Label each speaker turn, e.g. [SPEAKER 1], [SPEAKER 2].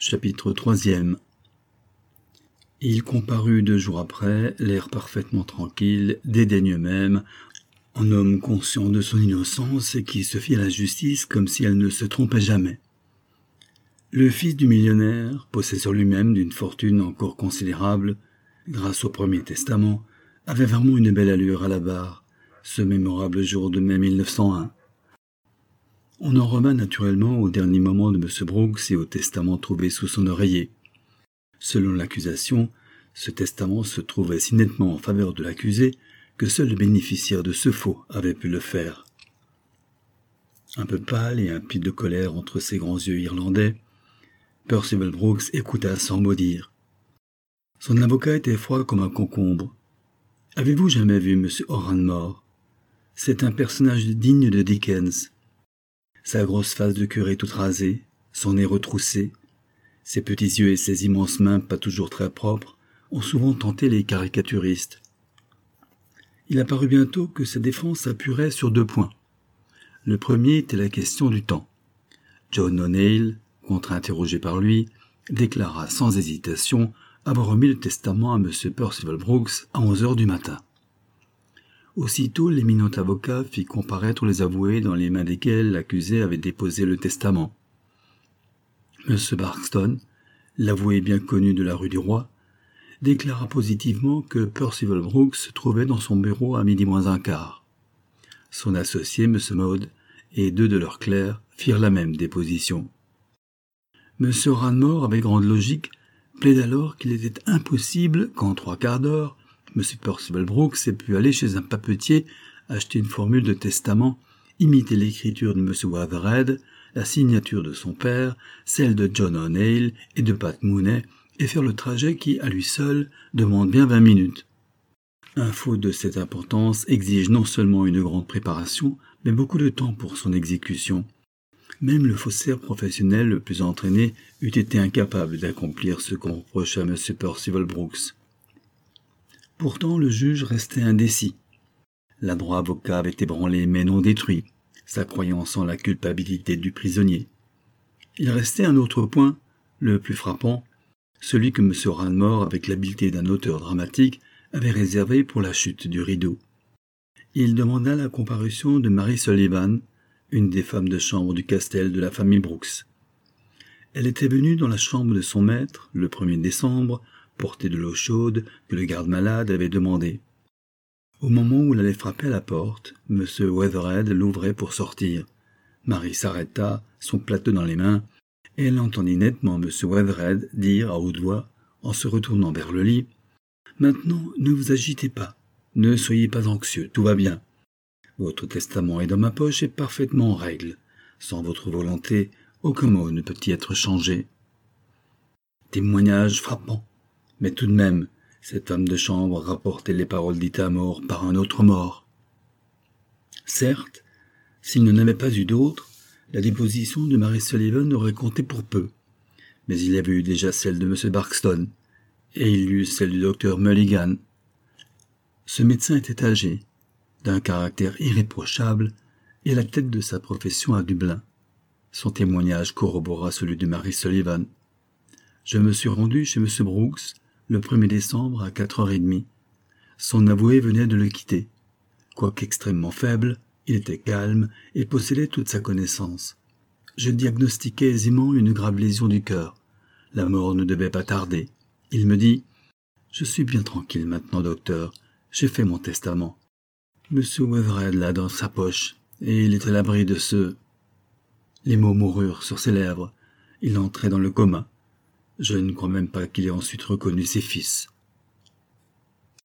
[SPEAKER 1] Chapitre 3e. Il comparut 2 jours après, l'air parfaitement tranquille, dédaigneux même, en homme conscient de son innocence et qui se fit à la justice comme si elle ne se trompait jamais. Le fils du millionnaire, possesseur lui-même d'une fortune encore considérable, grâce au Premier Testament, avait vraiment une belle allure à la barre, ce mémorable jour de mai 1901. On en revint naturellement au dernier moment de M. Brooks et au testament trouvé sous son oreiller. Selon l'accusation, ce testament se trouvait si nettement en faveur de l'accusé que seul le bénéficiaire de ce faux avait pu le faire. Un peu pâle et impide de colère entre ses grands yeux irlandais, Percival Brooks écouta sans mot dire. Son avocat était froid comme un concombre. « Avez-vous jamais vu M. Oranmore ? C'est un personnage digne de Dickens. Sa grosse face de curé toute rasée, son nez retroussé, ses petits yeux et ses immenses mains pas toujours très propres ont souvent tenté les caricaturistes. Il apparut bientôt que sa défense appuierait sur 2 points. Le premier était la question du temps. John O'Neill, contre-interrogé par lui, déclara sans hésitation avoir remis le testament à M. Percival Brooks à 11 heures du matin. Aussitôt, l'éminent avocat fit comparaître les avoués dans les mains desquels l'accusé avait déposé le testament. M. Barkston, l'avoué bien connu de la rue du Roi, déclara positivement que Percival Brooks se trouvait dans son bureau à 12:15. Son associé, M. Maud, et 2 de leurs clercs firent la même déposition. M. Ranmore, avec grande logique, plaide alors qu'il était impossible qu'en 3/4 d'heure, M. Percival Brooks ait pu aller chez un papetier, acheter une formule de testament, imiter l'écriture de M. Wethered, la signature de son père, celle de John O'Neill et de Pat Mooney, et faire le trajet qui, à lui seul, demande bien 20 minutes. Un faux de cette importance exige non seulement une grande préparation, mais beaucoup de temps pour son exécution. Même le faussaire professionnel le plus entraîné eût été incapable d'accomplir ce qu'on reprochait à M. Percival Brooks. Pourtant, le juge restait indécis. L'adroit avocat avait ébranlé mais non détruit sa croyance en la culpabilité du prisonnier. Il restait un autre point, le plus frappant, celui que M. Ranmore, avec l'habileté d'un auteur dramatique, avait réservé pour la chute du rideau. Il demanda la comparution de Mary Sullivan, une des femmes de chambre du castel de la famille Brooks. Elle était venue dans la chambre de son maître, le 1er décembre, porter de l'eau chaude que le garde-malade avait demandé. Au moment où elle allait frapper à la porte, M. Wethered l'ouvrait pour sortir. Marie s'arrêta, son plateau dans les mains, et elle entendit nettement M. Wethered dire à haute voix, en se retournant vers le lit, « Maintenant, ne vous agitez pas, ne soyez pas anxieux, tout va bien. Votre testament est dans ma poche et parfaitement en règle. Sans votre volonté, aucun mot ne peut y être changé. » Témoignage frappant. Mais tout de même, cette femme de chambre rapportait les paroles dites à mort par un autre mort. Certes, s'il n'en avait pas eu d'autres, la déposition de Mary Sullivan aurait compté pour peu. Mais il y avait eu déjà celle de M. Barkston, et il y eut celle du docteur Mulligan. Ce médecin était âgé, d'un caractère irréprochable, et à la tête de sa profession à Dublin. Son témoignage corrobora celui de Mary Sullivan. Je me suis rendu chez M. Brooks le 1er décembre à 4h30. Son avoué venait de le quitter. Quoique extrêmement faible, il était calme et possédait toute sa connaissance. Je diagnostiquai aisément une grave lésion du cœur. La mort ne devait pas tarder. Il me dit « Je suis bien tranquille maintenant, docteur. J'ai fait mon testament. » M. Wethered l'a dans sa poche, et il est à l'abri de ce... Les mots moururent sur ses lèvres. Il entrait dans le coma. Je ne crois même pas qu'il ait ensuite reconnu ses fils.